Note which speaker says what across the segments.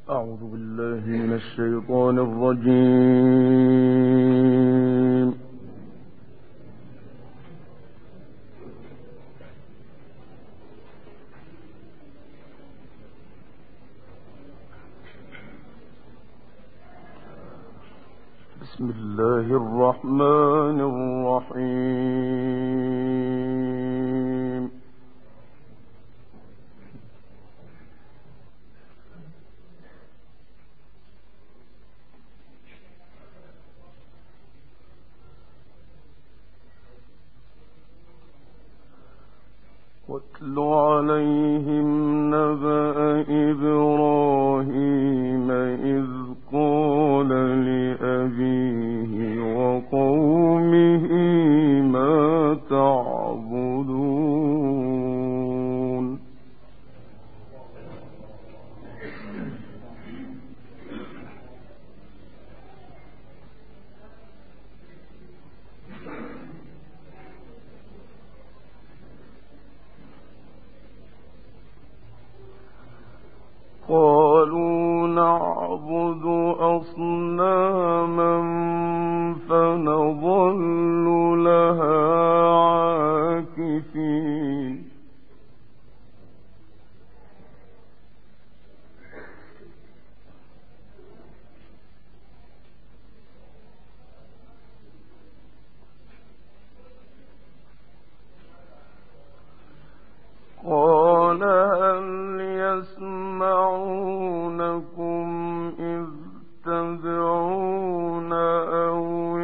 Speaker 1: أعوذ بالله من الشيطان الرجيم. بسم الله الرحمن الرحيم. واتل عليهم نبأ إبراهيم إذ قال لأبيه وقومه ما تعبدون. قالوا نعبد أصناما فنظل لها عاكفين. قال هل يسمعونكم إذ تدعون أو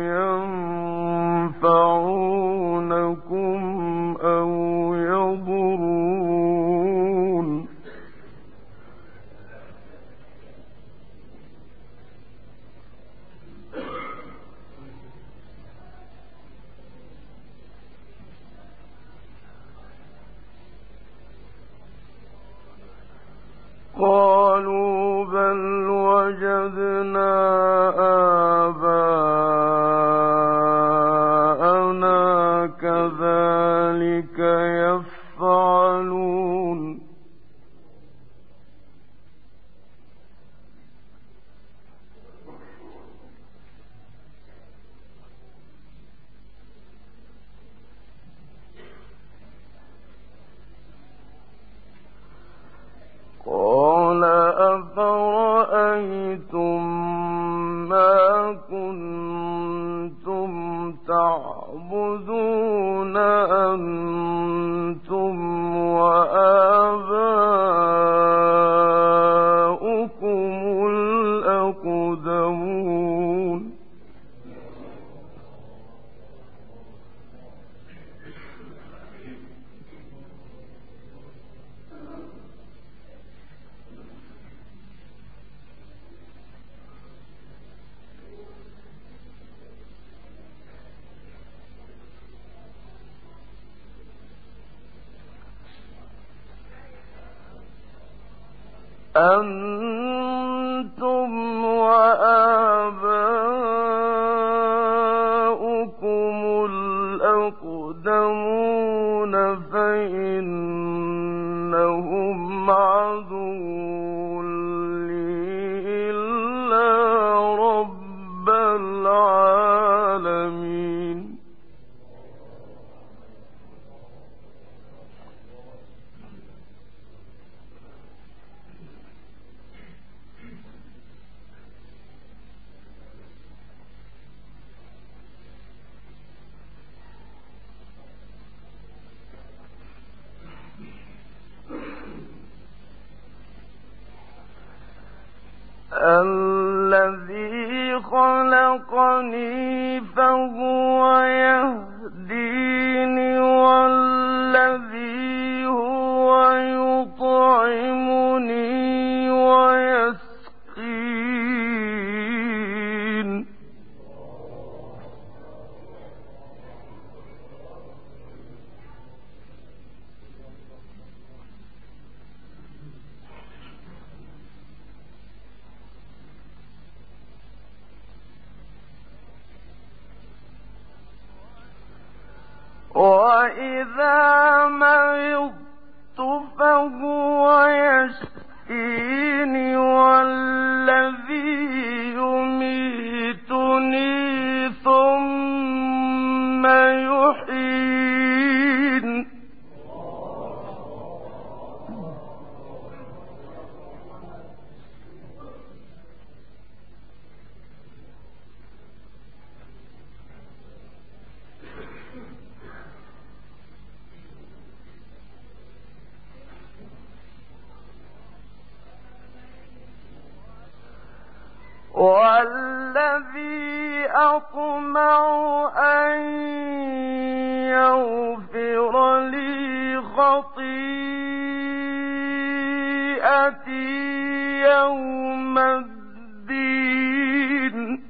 Speaker 1: ينفعونكم أو يضرون. قالوا بل وجدنا آباءنا كذلك يفعلون. قال أفرأيتم ما كنتم تعبدون أنتم وآباؤكم الأقدمون. أنتم وآباؤكم الأقدمون فإنهم عدو لي إلا رب العالمين. الذي خلقني فهو يهديني والذي هو يطعمني ويسقين. وإذا مرضت فهو يشفيني والذي أطمع أن يغفر لي خطيئتي يوم الدين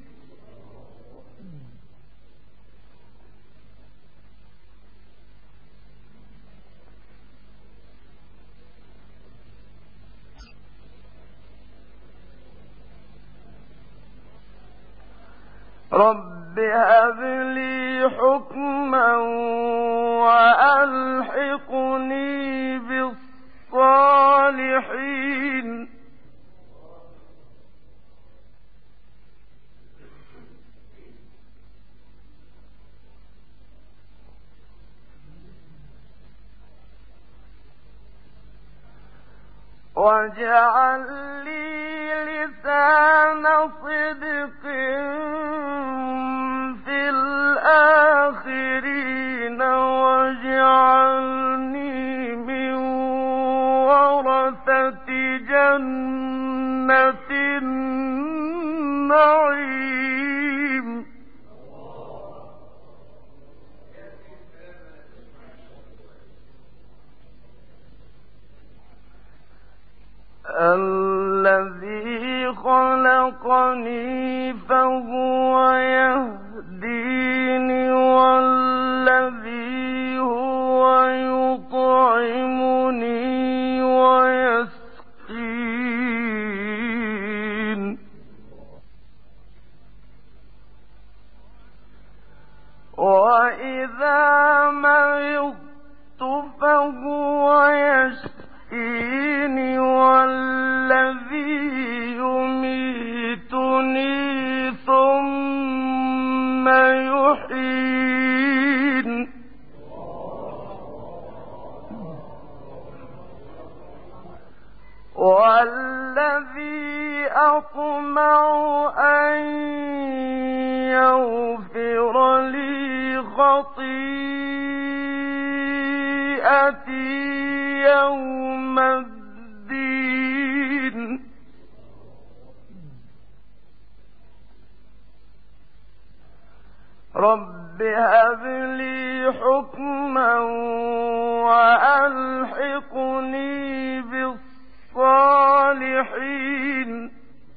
Speaker 1: رب هب لي حكما وألحقني بالصالحين واجعل لي لسان صدق في الآخرين واجعلني من ورثة جنة النعيم الذي خلقني فهو يهديني والذي هو يطعمني ويسقين وإذا مرضت فهو يشفيني والذي يميتني ثم يحيين والذي أطمع أن يغفر لي خطيئتي يوم الدين رب هب لي حكما وألحقني بالصالحين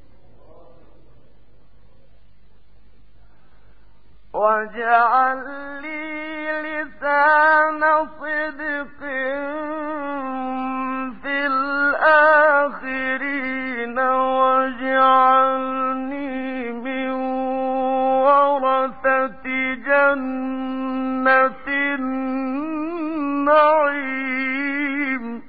Speaker 1: واجعل لي لسان صدق في الآخرين واجعلني من ورثة جنة النعيم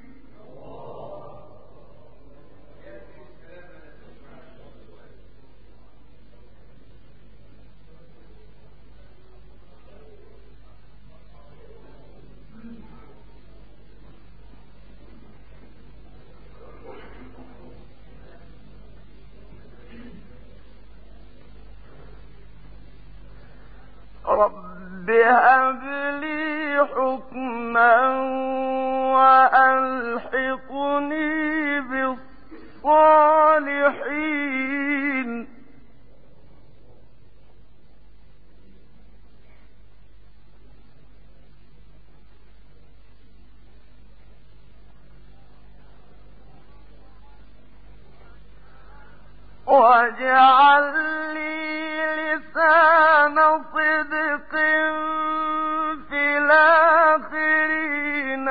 Speaker 1: رب هب لي حكما وألحقني بالصالحين واجعل لي لسان صدق في الآخرين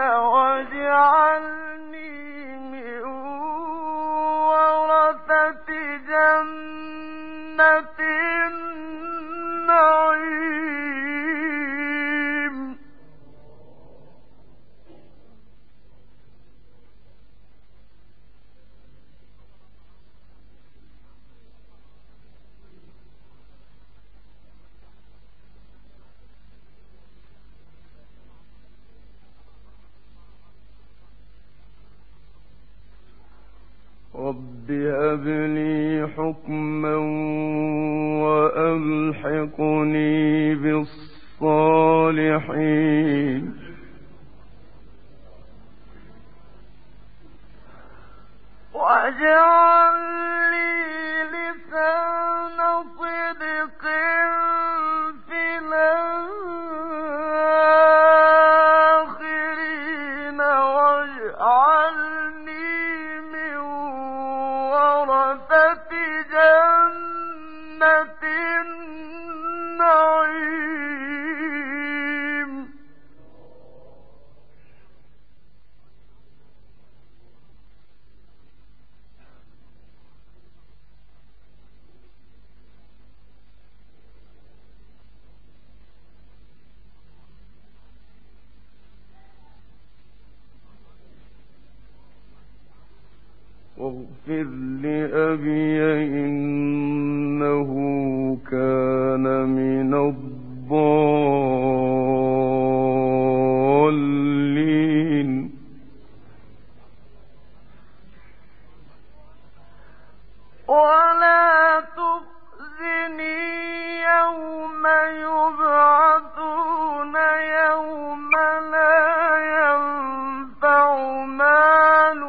Speaker 1: واجعلني من ورثة جنة النعيم رب هب لي حكما وألحقني بالصالحين واجعل لي لسان واغفر لأبي إنه كان من الضالين
Speaker 2: ولا تخزني يوم يبعثون يوم لا ينفع مال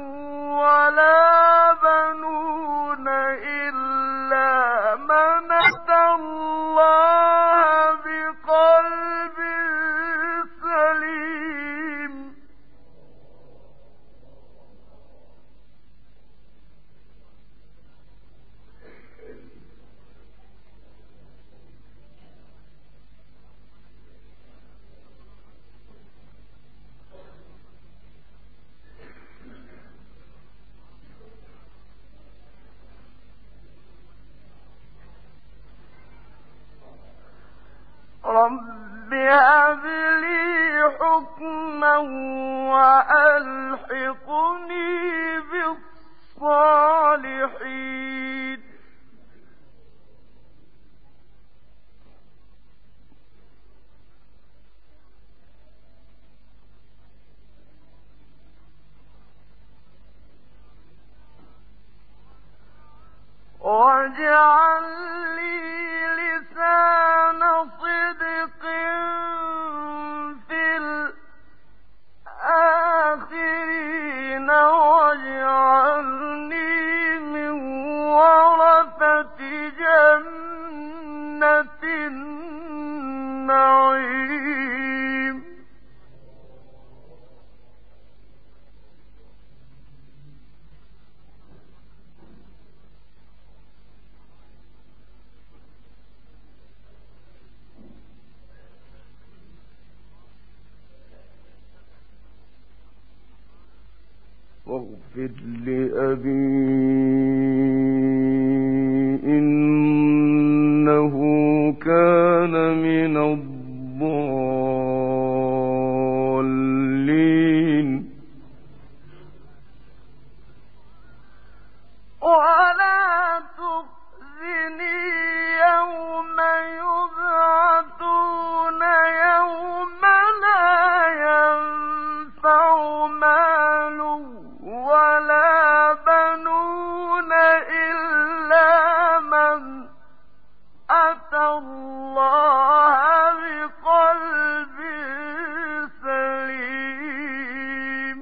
Speaker 2: ولا بنون إلا من أتى الله بقلب سليم رب هب لي حكما وألحقني بالصالحين واجعل لي لسان صدق في الآخرين واجعلني من ورثة جنة النعيم
Speaker 1: واغفر لأبي إنه كان من الضالين
Speaker 2: ولا تخزني يوم يبعثون يوم لا ينفع مال ولا بنون إلا من أتى الله بقلب سليم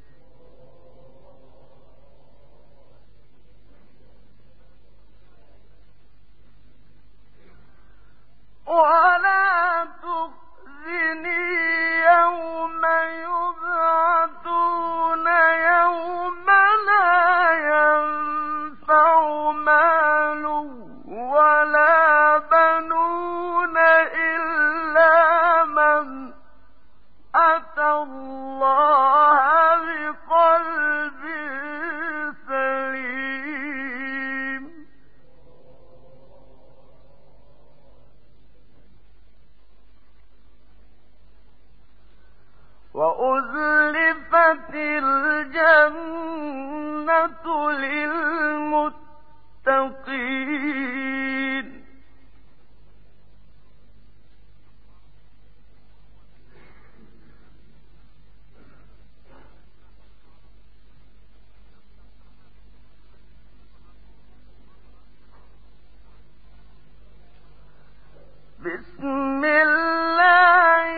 Speaker 2: ولا تخزني يوم يبعثون يوم لا ينفع مال ولا بنون إلا من أتى الله بقلب سليم وأزلفت الجنة للمتقين بسم الله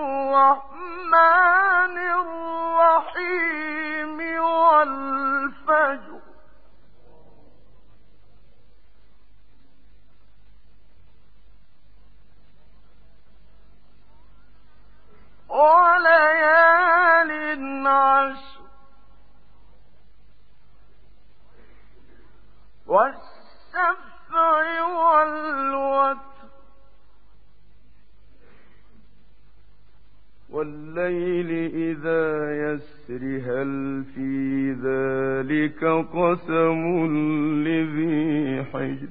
Speaker 2: الرحمن الرحيم والفجر وليال عشر والشفع والوتر
Speaker 1: والليل إذا يسر هل في ذلك قسم لذي حجر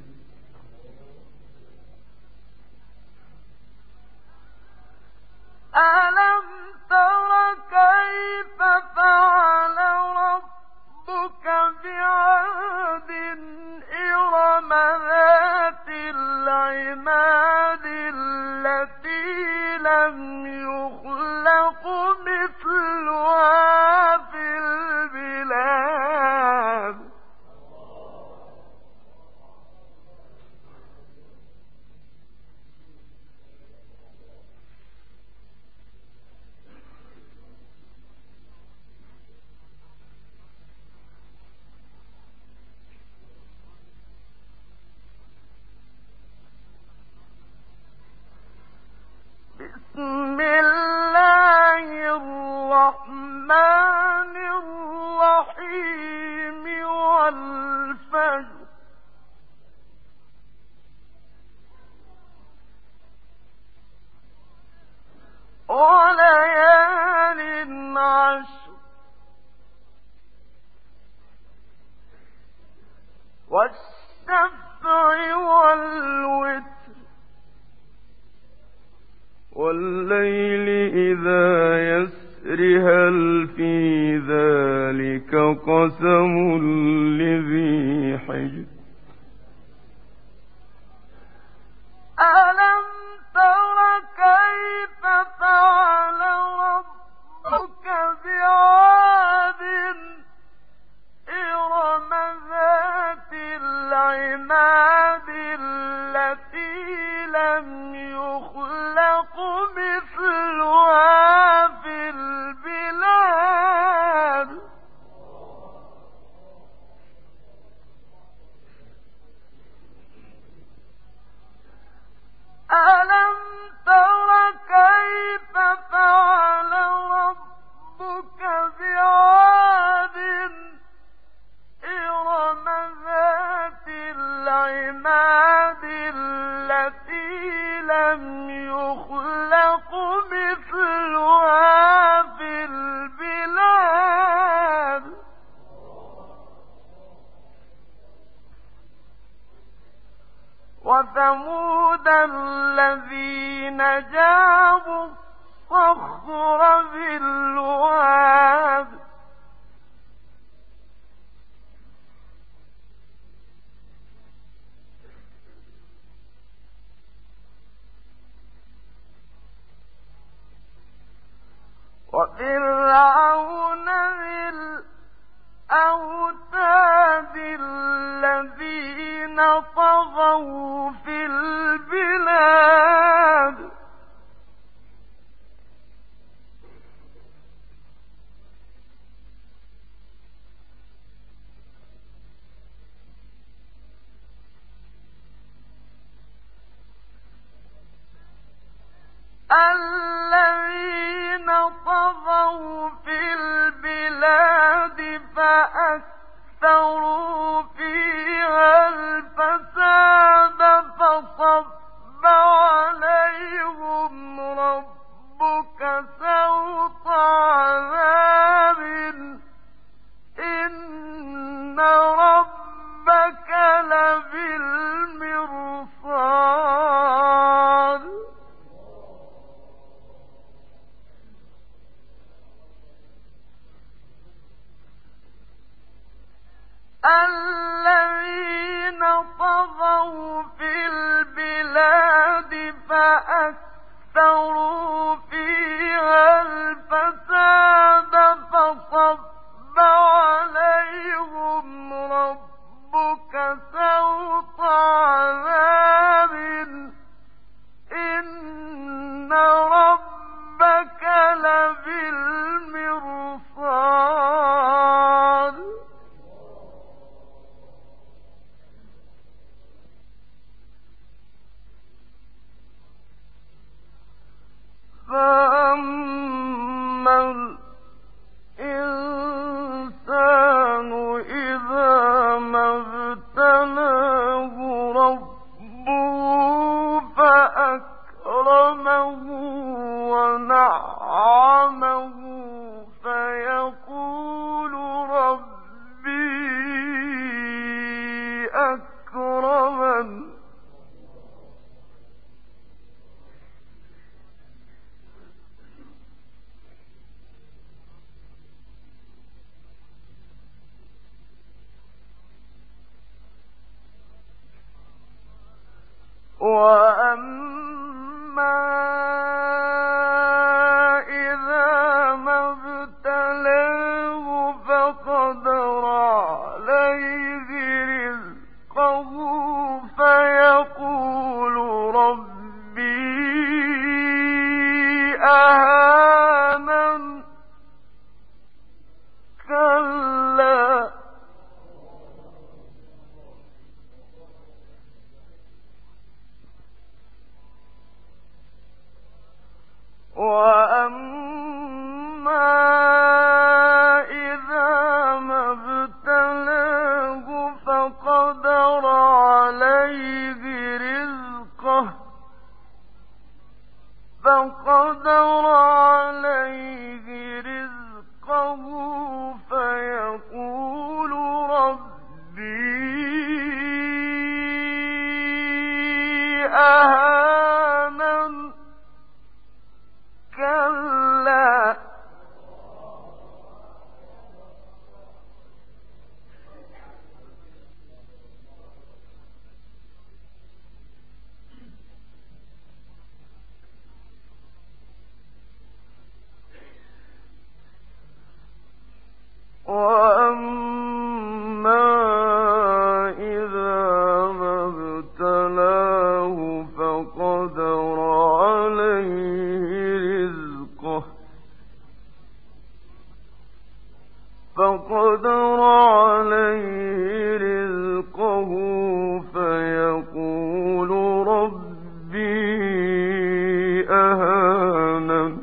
Speaker 2: ألم تر كيف فعل ربك بعاد والشفع والوتر
Speaker 1: والليل إذا يسر هل في ذلك قسم لذي حجر
Speaker 2: ألم تر كيف فعل ربك بعاد إرم ذات العماد التي لم يخلق مثلها في البلاد ألم تر كيف فعل ربك بعاد إرم ذات العماد التي لم يخلق مثلها في البلاد وثمود الذين جابوا الصخر بالواد وفرعون ذي الأوتاد الذين طغوا في البلاد الذين طغوا في البلاد فأكثروا فيها الفساد فصب عليهم ربك سوط عذاب إن ربك لبالمرصاد الذين طغوا في البلاد فأكثروا فيها الفساد فصب عليهم ربك سوط عذاب إن ربك لبالمرصاد فأما الإنسان إذا ما ابتلاه ربه فأكرمه ونعمه فيقول ربي أكرمن وأما إذا ما ابتلاه فقدر عليه رزقه فيقول ربي أهانن كلا وأما إذا ما ابتلاه فقدر عليه رزقه فيقول ربي أهانن كلا وأما إذا ما ابتلاه فقدر عليه رزقه فيقول ربي أهانن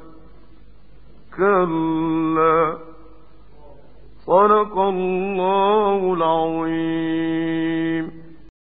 Speaker 2: كلا صدق الله العظيم.